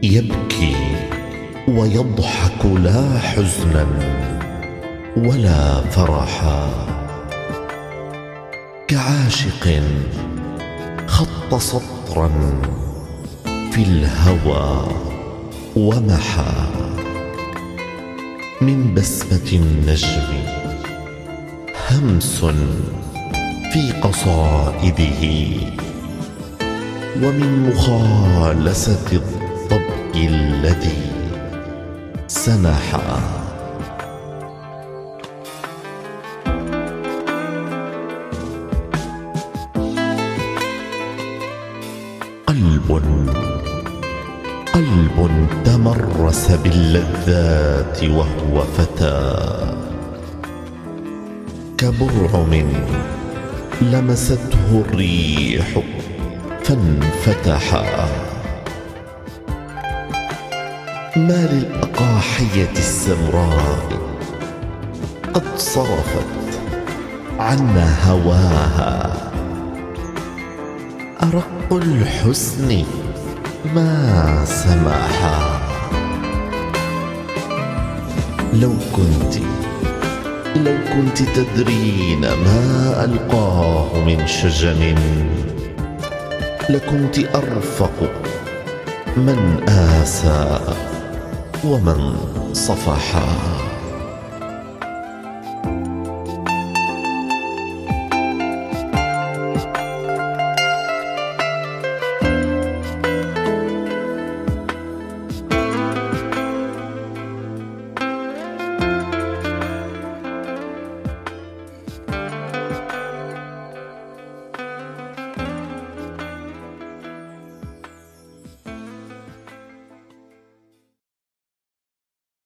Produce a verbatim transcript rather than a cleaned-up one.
يبكي ويضحك لا حزنا ولا فرحا، كعاشق خط سطرا في الهوى ومحى من بسمة النجم همس في قصائده، ومن مخالسة الضبط الذي سنحا. قلب قلب تمرس باللذات وهو فتى، كبرعم لمسته الريح فانفتحا. ما للأقاحية السمراء قد صرفت عنا هواها، أرق الحسن ما سمحا. لو كنت لو كنت تدرين ما ألقاه من شجن، لكنت أرفق من آسى ومن صفحا.